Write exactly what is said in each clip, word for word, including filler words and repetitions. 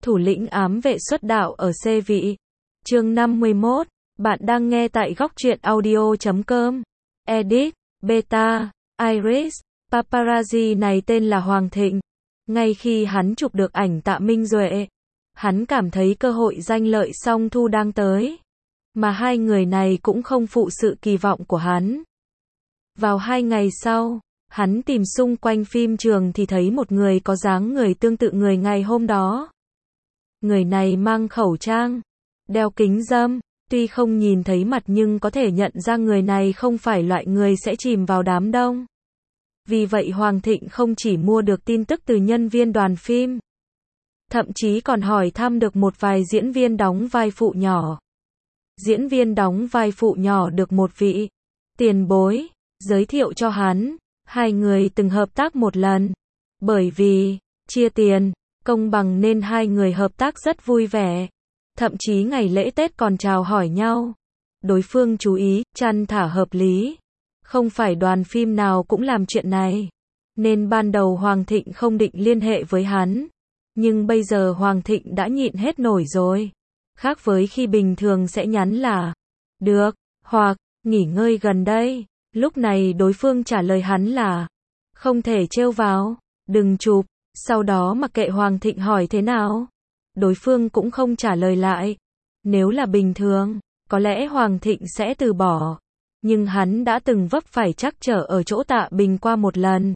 Thủ lĩnh ám vệ xuất đạo ở xê vị. Chương năm mươi mốt. Bạn đang nghe tại góc truyện audio chấm com. Edit, Beta, Iris. Paparazzi này tên là Hoàng Thịnh. Ngay khi hắn chụp được ảnh Tạ Minh Duệ, hắn cảm thấy cơ hội danh lợi song thu đang tới. Mà hai người này cũng không phụ sự kỳ vọng của hắn. Vào hai ngày sau, hắn tìm xung quanh phim trường thì thấy một người có dáng người tương tự người ngày hôm đó. Người này mang khẩu trang, đeo kính râm, tuy không nhìn thấy mặt nhưng có thể nhận ra người này không phải loại người sẽ chìm vào đám đông. Vì vậy Hoàng Thịnh không chỉ mua được tin tức từ nhân viên đoàn phim, thậm chí còn hỏi thăm được một vài diễn viên đóng vai phụ nhỏ. Diễn viên đóng vai phụ nhỏ được một vị tiền bối giới thiệu cho hắn, hai người từng hợp tác một lần. Bởi vì chia tiền công bằng nên hai người hợp tác rất vui vẻ. Thậm chí ngày lễ Tết còn chào hỏi nhau. Đối phương chú ý, chăn thả hợp lý. Không phải đoàn phim nào cũng làm chuyện này. Nên ban đầu Hoàng Thịnh không định liên hệ với hắn. Nhưng bây giờ Hoàng Thịnh đã nhịn hết nổi rồi. Khác với khi bình thường sẽ nhắn là được, hoặc nghỉ ngơi gần đây. Lúc này đối phương trả lời hắn là không thể trêu vào, đừng chụp. Sau đó mặc kệ Hoàng Thịnh hỏi thế nào, đối phương cũng không trả lời lại. Nếu là bình thường, có lẽ Hoàng Thịnh sẽ từ bỏ. Nhưng hắn đã từng vấp phải trắc trở ở chỗ Tạ Bình qua một lần.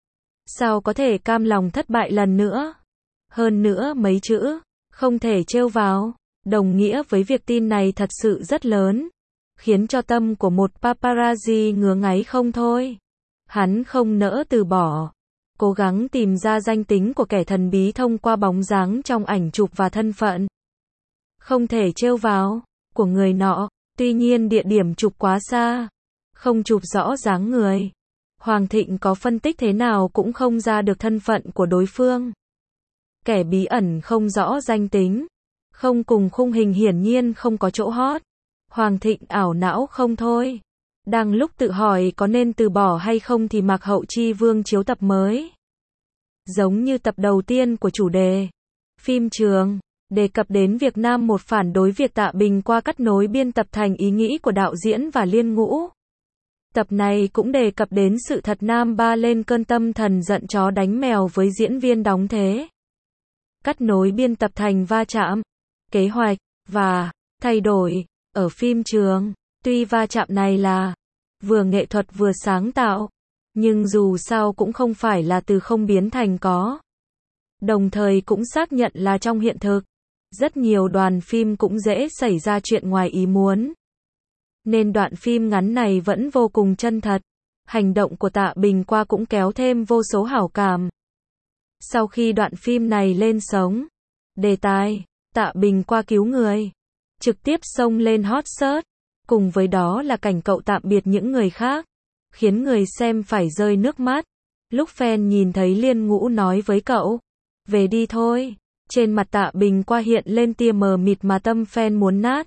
Sao có thể cam lòng thất bại lần nữa? Hơn nữa mấy chữ không thể trêu vào đồng nghĩa với việc tin này thật sự rất lớn, khiến cho tâm của một paparazzi ngứa ngáy không thôi. Hắn không nỡ từ bỏ, cố gắng tìm ra danh tính của kẻ thần bí thông qua bóng dáng trong ảnh chụp và thân phận không thể trêu vào của người nọ. Tuy nhiên địa điểm chụp quá xa, không chụp rõ dáng người. Hoàng Thịnh có phân tích thế nào cũng không ra được thân phận của đối phương. Kẻ bí ẩn không rõ danh tính, không cùng khung hình hiển nhiên không có chỗ hot. Hoàng Thịnh ảo não không thôi. Đang lúc tự hỏi có nên từ bỏ hay không thì Mạc Hậu Chi Vương chiếu tập mới. Giống như tập đầu tiên của chủ đề, phim trường, đề cập đến việc Nam một phản đối việc Tạ Bình qua cắt nối biên tập thành ý nghĩ của đạo diễn và Liên Ngũ. Tập này cũng đề cập đến sự thật Nam ba lên cơn tâm thần giận chó đánh mèo với diễn viên đóng thế. Cắt nối biên tập thành va chạm, kế hoạch, và thay đổi, ở phim trường. Tuy va chạm này là vừa nghệ thuật vừa sáng tạo, nhưng dù sao cũng không phải là từ không biến thành có. Đồng thời cũng xác nhận là trong hiện thực, rất nhiều đoàn phim cũng dễ xảy ra chuyện ngoài ý muốn. Nên đoạn phim ngắn này vẫn vô cùng chân thật. Hành động của Tạ Bình qua cũng kéo thêm vô số hảo cảm. Sau khi đoạn phim này lên sóng, đề tài Tạ Bình qua cứu người trực tiếp xông lên hot search. Cùng với đó là cảnh cậu tạm biệt những người khác, khiến người xem phải rơi nước mắt. Lúc fan nhìn thấy Liên Ngũ nói với cậu, về đi thôi, trên mặt Tạ Bình qua hiện lên tia mờ mịt mà tâm fan muốn nát.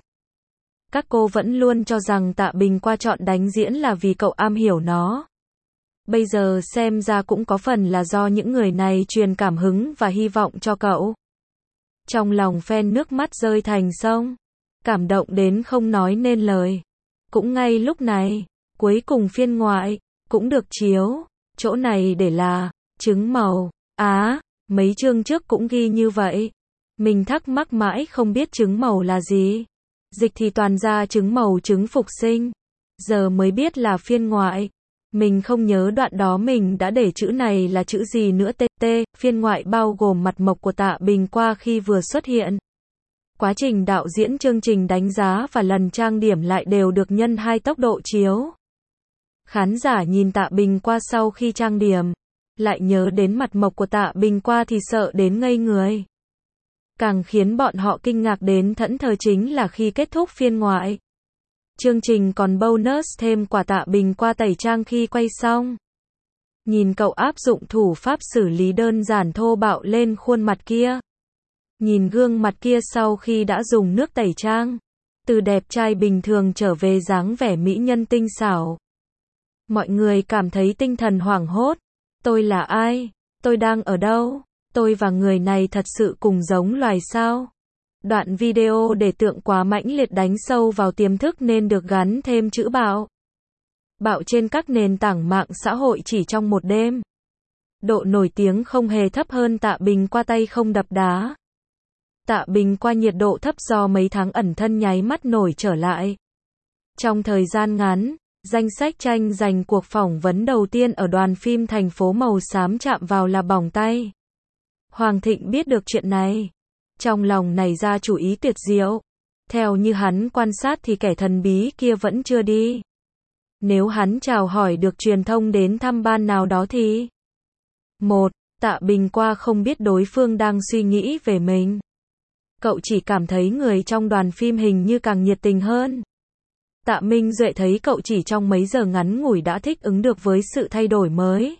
Các cô vẫn luôn cho rằng Tạ Bình qua chọn đánh diễn là vì cậu am hiểu nó. Bây giờ xem ra cũng có phần là do những người này truyền cảm hứng và hy vọng cho cậu. Trong lòng fan nước mắt rơi thành sông, cảm động đến không nói nên lời. Cũng ngay lúc này, cuối cùng phiên ngoại cũng được chiếu. Chỗ này để là trứng màu. Á, à, mấy chương trước cũng ghi như vậy. Mình thắc mắc mãi không biết trứng màu là gì. Dịch thì toàn ra trứng màu trứng phục sinh. Giờ mới biết là phiên ngoại. Mình không nhớ đoạn đó mình đã để chữ này là chữ gì nữa. Tt, phiên ngoại bao gồm mặt mộc của Tạ Bình qua khi vừa xuất hiện. Quá trình đạo diễn chương trình đánh giá và lần trang điểm lại đều được nhân hai tốc độ chiếu. Khán giả nhìn Tạ Bình qua sau khi trang điểm, lại nhớ đến mặt mộc của Tạ Bình qua thì sợ đến ngây người. Càng khiến bọn họ kinh ngạc đến thẫn thờ chính là khi kết thúc phiên ngoại, chương trình còn bonus thêm quả Tạ Bình qua tẩy trang khi quay xong. Nhìn cậu áp dụng thủ pháp xử lý đơn giản thô bạo lên khuôn mặt kia. Nhìn gương mặt kia sau khi đã dùng nước tẩy trang, từ đẹp trai bình thường trở về dáng vẻ mỹ nhân tinh xảo. Mọi người cảm thấy tinh thần hoảng hốt. Tôi là ai? Tôi đang ở đâu? Tôi và người này thật sự cùng giống loài sao? Đoạn video để tượng quá mãnh liệt đánh sâu vào tiềm thức nên được gắn thêm chữ bạo. Bạo trên các nền tảng mạng xã hội chỉ trong một đêm. Độ nổi tiếng không hề thấp hơn Tạ Bình qua tay không đập đá. Tạ Bình qua nhiệt độ thấp do mấy tháng ẩn thân nháy mắt nổi trở lại. Trong thời gian ngắn, danh sách tranh giành cuộc phỏng vấn đầu tiên ở đoàn phim Thành phố Màu Xám chạm vào là bỏng tay. Hoàng Thịnh biết được chuyện này. Trong lòng nảy ra chủ ý tuyệt diệu. Theo như hắn quan sát thì kẻ thần bí kia vẫn chưa đi. Nếu hắn chào hỏi được truyền thông đến thăm ban nào đó thì... Một, Tạ Bình qua không biết đối phương đang suy nghĩ về mình. Cậu chỉ cảm thấy người trong đoàn phim hình như càng nhiệt tình hơn. Tạ Minh Duệ thấy cậu chỉ trong mấy giờ ngắn ngủi đã thích ứng được với sự thay đổi mới.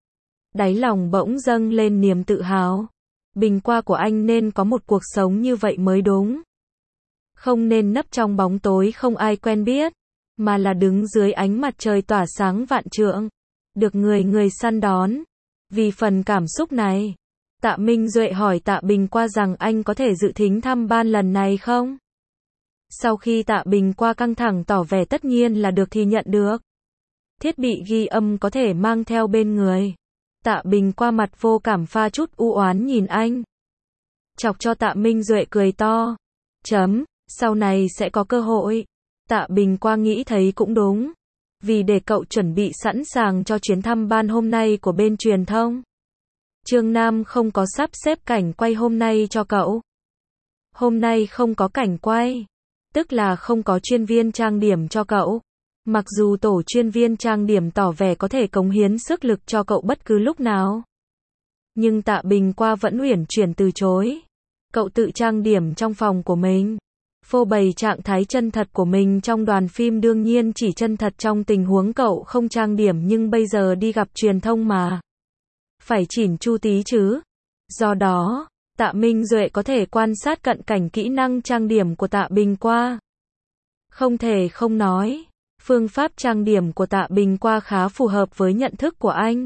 Đáy lòng bỗng dâng lên niềm tự hào. Bình qua của anh nên có một cuộc sống như vậy mới đúng. Không nên nấp trong bóng tối không ai quen biết, mà là đứng dưới ánh mặt trời tỏa sáng vạn trượng, được người người săn đón. Vì phần cảm xúc này, Tạ Minh Duệ hỏi Tạ Bình qua rằng anh có thể dự thính thăm ban lần này không? Sau khi Tạ Bình qua căng thẳng tỏ vẻ tất nhiên là được thì nhận được. Thiết bị ghi âm có thể mang theo bên người. Tạ Bình qua mặt vô cảm pha chút u oán nhìn anh. Chọc cho Tạ Minh Duệ cười to. Chấm, sau này sẽ có cơ hội. Tạ Bình qua nghĩ thấy cũng đúng. Vì để cậu chuẩn bị sẵn sàng cho chuyến thăm ban hôm nay của bên truyền thông. Trương Nam không có sắp xếp cảnh quay hôm nay cho cậu. Hôm nay không có cảnh quay. Tức là không có chuyên viên trang điểm cho cậu. Mặc dù tổ chuyên viên trang điểm tỏ vẻ có thể cống hiến sức lực cho cậu bất cứ lúc nào. Nhưng Tạ Bình qua vẫn uyển chuyển từ chối. Cậu tự trang điểm trong phòng của mình. Phô bày trạng thái chân thật của mình trong đoàn phim đương nhiên chỉ chân thật trong tình huống cậu không trang điểm nhưng bây giờ đi gặp truyền thông mà. Phải chỉn chu tí chứ. Do đó, Tạ Minh Duệ có thể quan sát cận cảnh kỹ năng trang điểm của Tạ Bình qua. Không thể không nói, phương pháp trang điểm của Tạ Bình qua khá phù hợp với nhận thức của anh.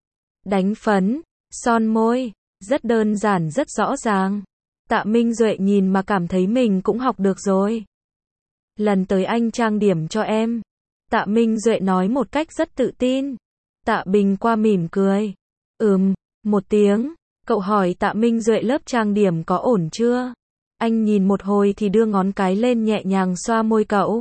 Đánh phấn, son môi, rất đơn giản rất rõ ràng. Tạ Minh Duệ nhìn mà cảm thấy mình cũng học được rồi. Lần tới anh trang điểm cho em. Tạ Minh Duệ nói một cách rất tự tin. Tạ Bình qua mỉm cười. Ừm, một tiếng. Cậu hỏi Tạ Minh Duệ lớp trang điểm có ổn chưa? Anh nhìn một hồi thì đưa ngón cái lên nhẹ nhàng xoa môi cậu.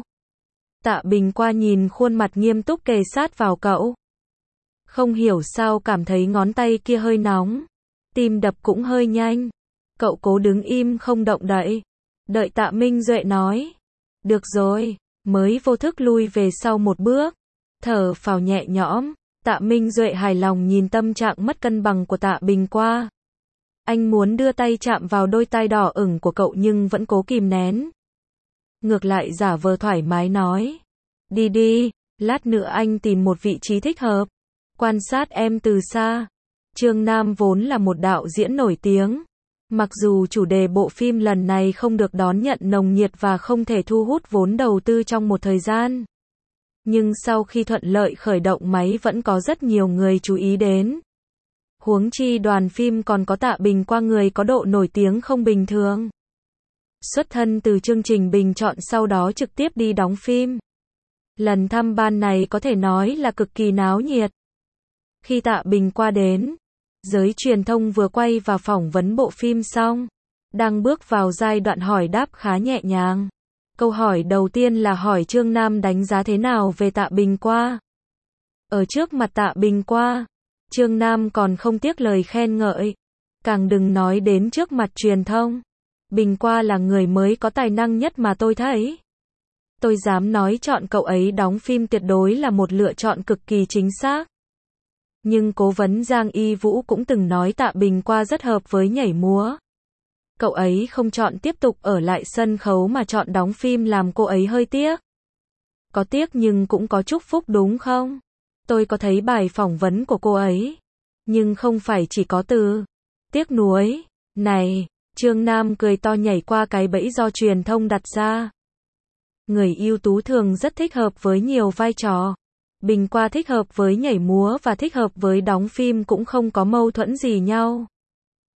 Tạ Bình qua nhìn khuôn mặt nghiêm túc kề sát vào cậu. Không hiểu sao cảm thấy ngón tay kia hơi nóng. Tim đập cũng hơi nhanh. Cậu cố đứng im không động đậy. Đợi Tạ Minh Duệ nói. Được rồi, mới vô thức lui về sau một bước. Thở phào nhẹ nhõm. Tạ Minh Duệ hài lòng nhìn tâm trạng mất cân bằng của Tạ Bình qua. Anh muốn đưa tay chạm vào đôi tai đỏ ửng của cậu nhưng vẫn cố kìm nén. Ngược lại giả vờ thoải mái nói. Đi đi, lát nữa anh tìm một vị trí thích hợp. Quan sát em từ xa. Trương Nam vốn là một đạo diễn nổi tiếng. Mặc dù chủ đề bộ phim lần này không được đón nhận nồng nhiệt và không thể thu hút vốn đầu tư trong một thời gian. Nhưng sau khi thuận lợi khởi động máy vẫn có rất nhiều người chú ý đến. Huống chi đoàn phim còn có Tạ Bình qua người có độ nổi tiếng không bình thường. Xuất thân từ chương trình bình chọn sau đó trực tiếp đi đóng phim. Lần thăm ban này có thể nói là cực kỳ náo nhiệt. Khi Tạ Bình qua đến, giới truyền thông vừa quay và phỏng vấn bộ phim xong, đang bước vào giai đoạn hỏi đáp khá nhẹ nhàng. Câu hỏi đầu tiên là hỏi Trương Nam đánh giá thế nào về Tạ Bình qua. Ở trước mặt Tạ Bình qua, Trương Nam còn không tiếc lời khen ngợi. Càng đừng nói đến trước mặt truyền thông. Bình qua là người mới có tài năng nhất mà tôi thấy. Tôi dám nói chọn cậu ấy đóng phim tuyệt đối là một lựa chọn cực kỳ chính xác. Nhưng cố vấn Giang Y Vũ cũng từng nói Tạ Bình qua rất hợp với nhảy múa. Cậu ấy không chọn tiếp tục ở lại sân khấu mà chọn đóng phim làm cô ấy hơi tiếc. Có tiếc nhưng cũng có chúc phúc đúng không? Tôi có thấy bài phỏng vấn của cô ấy. Nhưng không phải chỉ có từ tiếc nuối. Này, Trương Nam cười to nhảy qua cái bẫy do truyền thông đặt ra. Người ưu tú thường rất thích hợp với nhiều vai trò. Bình qua thích hợp với nhảy múa và thích hợp với đóng phim cũng không có mâu thuẫn gì nhau.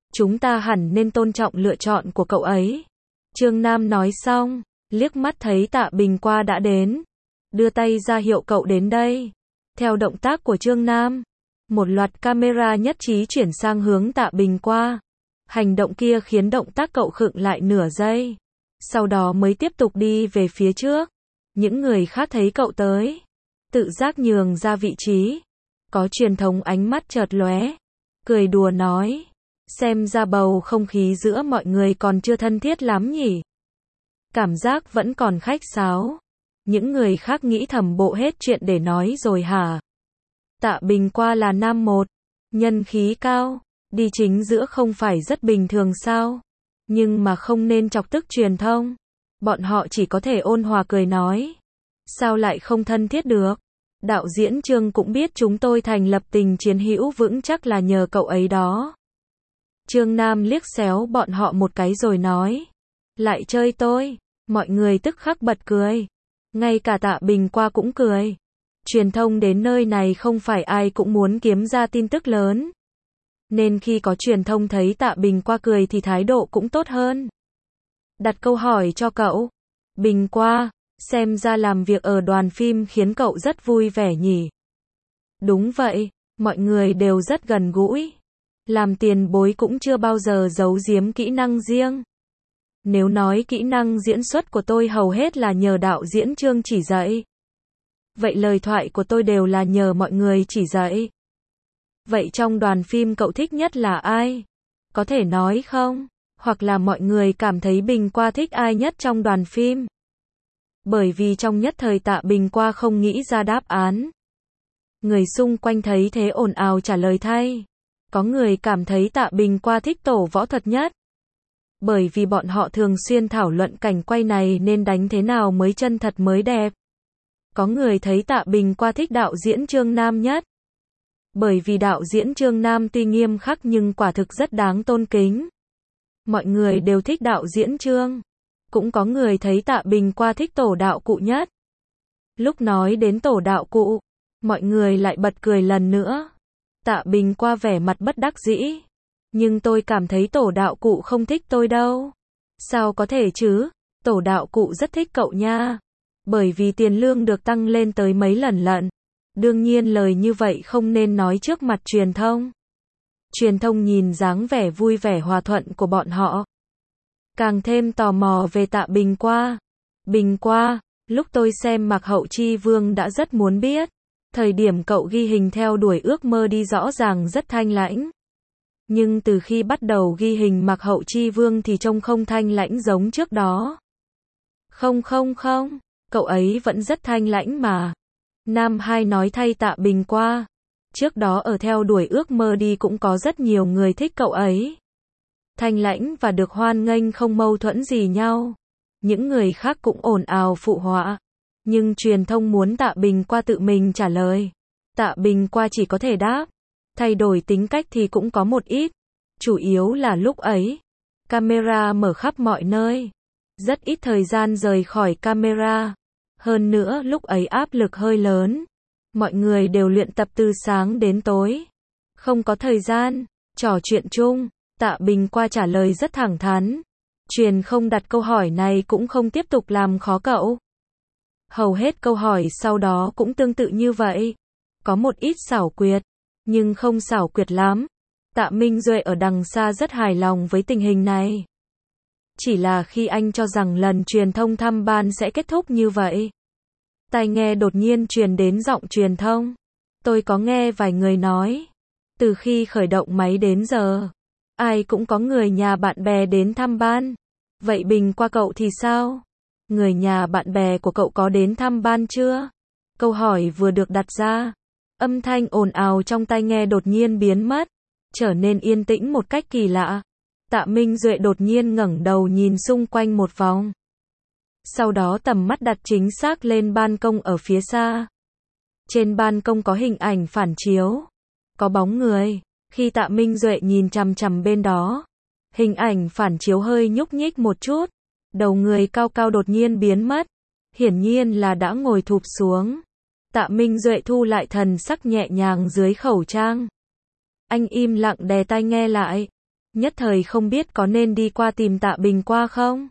Chúng ta hẳn nên tôn trọng lựa chọn của cậu ấy. Trương Nam nói xong, liếc mắt thấy Tạ Bình qua đã đến. Đưa tay ra hiệu cậu đến đây. Theo động tác của Trương Nam, một loạt camera nhất trí chuyển sang hướng Tạ Bình qua. Hành động kia khiến động tác cậu khựng lại nửa giây. Sau đó mới tiếp tục đi về phía trước. Những người khác thấy cậu tới, tự giác nhường ra vị trí. Có truyền thông ánh mắt chợt lóe, cười đùa nói, xem ra bầu không khí giữa mọi người còn chưa thân thiết lắm nhỉ. Cảm giác vẫn còn khách sáo. Những người khác nghĩ thầm bộ hết chuyện để nói rồi hả? Tạ Bình qua là nam một, nhân khí cao, đi chính giữa không phải rất bình thường sao? Nhưng mà không nên chọc tức truyền thông. Bọn họ chỉ có thể ôn hòa cười nói. Sao lại không thân thiết được? Đạo diễn Trương cũng biết chúng tôi thành lập tình chiến hữu vững chắc là nhờ cậu ấy đó. Trương Nam liếc xéo bọn họ một cái rồi nói. Lại chơi tôi. Mọi người tức khắc bật cười. Ngay cả Tạ Bình qua cũng cười. Truyền thông đến nơi này không phải ai cũng muốn kiếm ra tin tức lớn. Nên khi có truyền thông thấy Tạ Bình qua cười thì thái độ cũng tốt hơn. Đặt câu hỏi cho cậu. Bình qua, xem ra làm việc ở đoàn phim khiến cậu rất vui vẻ nhỉ? Đúng vậy, mọi người đều rất gần gũi. Làm tiền bối cũng chưa bao giờ giấu giếm kỹ năng riêng. Nếu nói kỹ năng diễn xuất của tôi hầu hết là nhờ đạo diễn Trương chỉ dạy. Vậy lời thoại của tôi đều là nhờ mọi người chỉ dạy. Vậy trong đoàn phim cậu thích nhất là ai? Có thể nói không? Hoặc là mọi người cảm thấy Bình qua thích ai nhất trong đoàn phim? Bởi vì trong nhất thời Tạ Bình qua không nghĩ ra đáp án. Người xung quanh thấy thế ồn ào trả lời thay. Có người cảm thấy Tạ Bình qua thích tổ võ thuật nhất. Bởi vì bọn họ thường xuyên thảo luận cảnh quay này nên đánh thế nào mới chân thật mới đẹp. Có người thấy Tạ Bình qua thích đạo diễn Trương Nam nhất. Bởi vì đạo diễn Trương Nam tuy nghiêm khắc nhưng quả thực rất đáng tôn kính. Mọi người đều thích đạo diễn Trương. Cũng có người thấy Tạ Bình qua thích tổ đạo cụ nhất. Lúc nói đến tổ đạo cụ, mọi người lại bật cười lần nữa. Tạ Bình qua vẻ mặt bất đắc dĩ. Nhưng tôi cảm thấy tổ đạo cụ không thích tôi đâu. Sao có thể chứ? Tổ đạo cụ rất thích cậu nha. Bởi vì tiền lương được tăng lên tới mấy lần lận. Đương nhiên lời như vậy không nên nói trước mặt truyền thông. Truyền thông nhìn dáng vẻ vui vẻ hòa thuận của bọn họ. Càng thêm tò mò về Tạ Bình qua. Bình qua, lúc tôi xem Mạc Hậu Chi Vương đã rất muốn biết. Thời điểm cậu ghi hình theo đuổi ước mơ đi rõ ràng rất thanh lãnh. Nhưng từ khi bắt đầu ghi hình Mạc Hậu Chi Vương thì trông không thanh lãnh giống trước đó. Không không không, cậu ấy vẫn rất thanh lãnh mà. Nam hai nói thay Tạ Bình qua. Trước đó ở theo đuổi ước mơ đi cũng có rất nhiều người thích cậu ấy. Thanh lãnh và được hoan nghênh không mâu thuẫn gì nhau. Những người khác cũng ồn ào phụ họa. Nhưng truyền thông muốn Tạ Bình qua tự mình trả lời. Tạ Bình qua chỉ có thể đáp. Thay đổi tính cách thì cũng có một ít. Chủ yếu là lúc ấy, camera mở khắp mọi nơi. Rất ít thời gian rời khỏi camera. Hơn nữa lúc ấy áp lực hơi lớn. Mọi người đều luyện tập từ sáng đến tối. Không có thời gian, trò chuyện chung. Tạ Bình qua trả lời rất thẳng thắn. Truyền không đặt câu hỏi này cũng không tiếp tục làm khó cậu. Hầu hết câu hỏi sau đó cũng tương tự như vậy. Có một ít xảo quyệt, nhưng không xảo quyệt lắm. Tạ Minh Duệ ở đằng xa rất hài lòng với tình hình này. Chỉ là khi anh cho rằng lần truyền thông thăm ban sẽ kết thúc như vậy. Tai nghe đột nhiên truyền đến giọng truyền thông. Tôi có nghe vài người nói. Từ khi khởi động máy đến giờ, ai cũng có người nhà bạn bè đến thăm ban. Vậy Bình qua cậu thì sao? Người nhà bạn bè của cậu có đến thăm ban chưa? Câu hỏi vừa được đặt ra. Âm thanh ồn ào trong tai nghe đột nhiên biến mất. Trở nên yên tĩnh một cách kỳ lạ. Tạ Minh Duệ đột nhiên ngẩng đầu nhìn xung quanh một vòng. Sau đó tầm mắt đặt chính xác lên ban công ở phía xa. Trên ban công có hình ảnh phản chiếu. Có bóng người. Khi Tạ Minh Duệ nhìn chằm chằm bên đó, hình ảnh phản chiếu hơi nhúc nhích một chút. Đầu người cao cao đột nhiên biến mất. Hiển nhiên là đã ngồi thụp xuống. Tạ Minh Duệ thu lại thần sắc nhẹ nhàng dưới khẩu trang. Anh im lặng đè tai nghe lại. Nhất thời không biết có nên đi qua tìm Tạ Bình Qua không?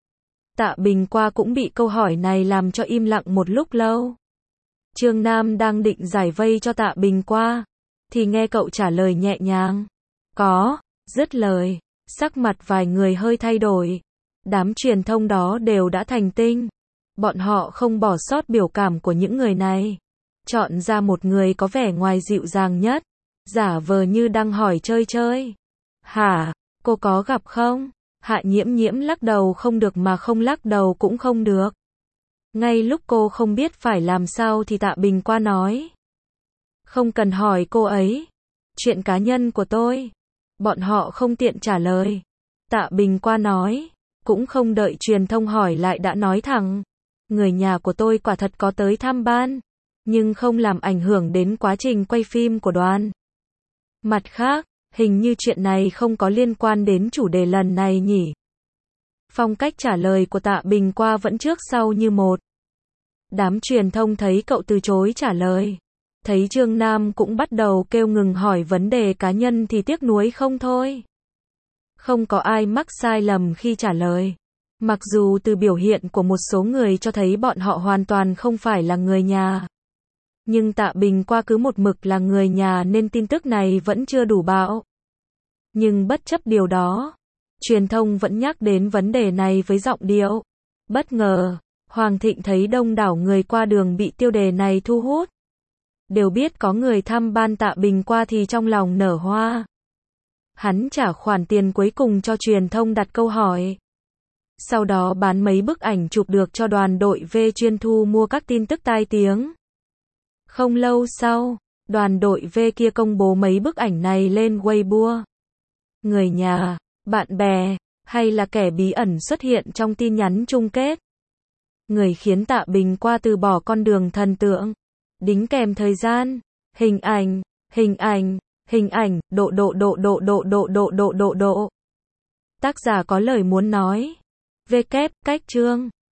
Tạ Bình Qua cũng bị câu hỏi này làm cho im lặng một lúc lâu. Trương Nam đang định giải vây cho Tạ Bình Qua, thì nghe cậu trả lời nhẹ nhàng. Có, dứt lời, sắc mặt vài người hơi thay đổi. Đám truyền thông đó đều đã thành tinh. Bọn họ không bỏ sót biểu cảm của những người này. Chọn ra một người có vẻ ngoài dịu dàng nhất, giả vờ như đang hỏi chơi chơi. Hả, cô có gặp không? Hạ Nhiễm Nhiễm lắc đầu không được mà không lắc đầu cũng không được. Ngay lúc cô không biết phải làm sao thì Tạ Bình Qua nói. Không cần hỏi cô ấy. Chuyện cá nhân của tôi. Bọn họ không tiện trả lời. Tạ Bình Qua nói. Cũng không đợi truyền thông hỏi lại đã nói thẳng. Người nhà của tôi quả thật có tới thăm ban. Nhưng không làm ảnh hưởng đến quá trình quay phim của đoàn. Mặt khác, hình như chuyện này không có liên quan đến chủ đề lần này nhỉ. Phong cách trả lời của Tạ Bình Qua vẫn trước sau như một. Đám truyền thông thấy cậu từ chối trả lời. Thấy Trương Nam cũng bắt đầu kêu ngừng hỏi vấn đề cá nhân thì tiếc nuối không thôi. Không có ai mắc sai lầm khi trả lời. Mặc dù từ biểu hiện của một số người cho thấy bọn họ hoàn toàn không phải là người nhà. Nhưng Tạ Bình Qua cứ một mực là người nhà nên tin tức này vẫn chưa đủ bão. Nhưng bất chấp điều đó, truyền thông vẫn nhắc đến vấn đề này với giọng điệu bất ngờ. Hoàng Thịnh thấy đông đảo người qua đường bị tiêu đề này thu hút. Đều biết có người thăm ban Tạ Bình Qua thì trong lòng nở hoa. Hắn trả khoản tiền cuối cùng cho truyền thông đặt câu hỏi. Sau đó bán mấy bức ảnh chụp được cho đoàn đội V chuyên thu mua các tin tức tai tiếng. Không lâu sau, đoàn đội V kia công bố mấy bức ảnh này lên Weibo. Người nhà, bạn bè, hay là kẻ bí ẩn xuất hiện trong tin nhắn chung kết. Người khiến Tạ Bình Qua từ bỏ con đường thần tượng. Đính kèm thời gian, hình ảnh, hình ảnh, hình ảnh, độ độ độ độ độ độ độ độ độ độ. Tác giả có lời muốn nói. V kép, cách chương.